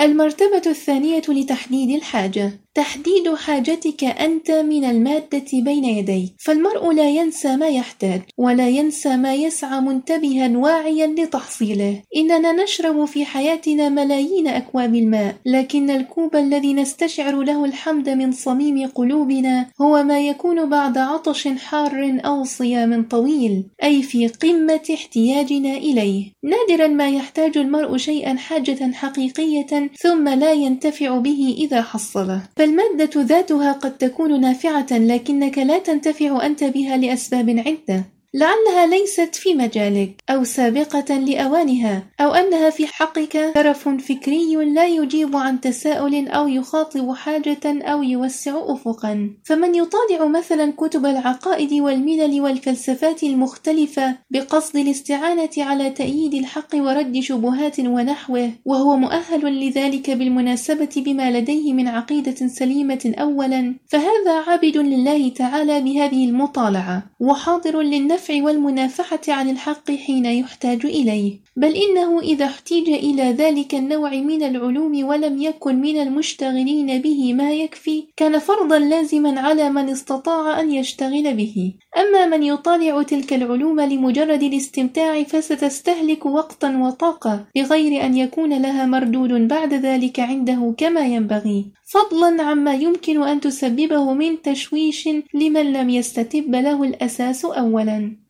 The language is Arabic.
المرتبة الثانية لتحديد الحاجة: تحديد حاجتك أنت من المادة بين يديك. فالمرء لا ينسى ما يحتاج ولا ينسى ما يسعى منتبها واعيا لتحصيله. إننا نشرب في حياتنا ملايين أكواب الماء، لكن الكوب الذي نستشعر له الحمد من صميم قلوبنا هو ما يكون بعد عطش حار أو صيام طويل، أي في قمة احتياجنا إليه. نادرا ما يحتاج المرء شيئا حاجة حقيقية ثم لا ينتفع به إذا حصله. فالمادة ذاتها قد تكون نافعة، لكنك لا تنتفع أنت بها لأسباب عدة. لعلها ليست في مجالك، أو سابقة لأوانها، أو أنها في حقك ترف فكري لا يجيب عن تساؤل أو يخاطب حاجة أو يوسع أفقا. فمن يطالع مثلا كتب العقائد والملل والفلسفات المختلفة بقصد الاستعانة على تأييد الحق ورد شبهات ونحوه، وهو مؤهل لذلك بالمناسبة بما لديه من عقيدة سليمة أولا، فهذا عابد لله تعالى بهذه المطالعة، وحاضر للنفع والمنافحة عن الحق حين يحتاج إليه. بل إنه إذا احتيج إلى ذلك النوع من العلوم ولم يكن من المشتغلين به ما يكفي، كان فرضا لازما على من استطاع أن يشتغل به. أما من يطالع تلك العلوم لمجرد الاستمتاع فستستهلك وقتا وطاقة بغير أن يكون لها مردود بعد ذلك عنده كما ينبغي، فضلا عما يمكن أن تسببه من تشويش لمن لم يستتب له الأساس أولا.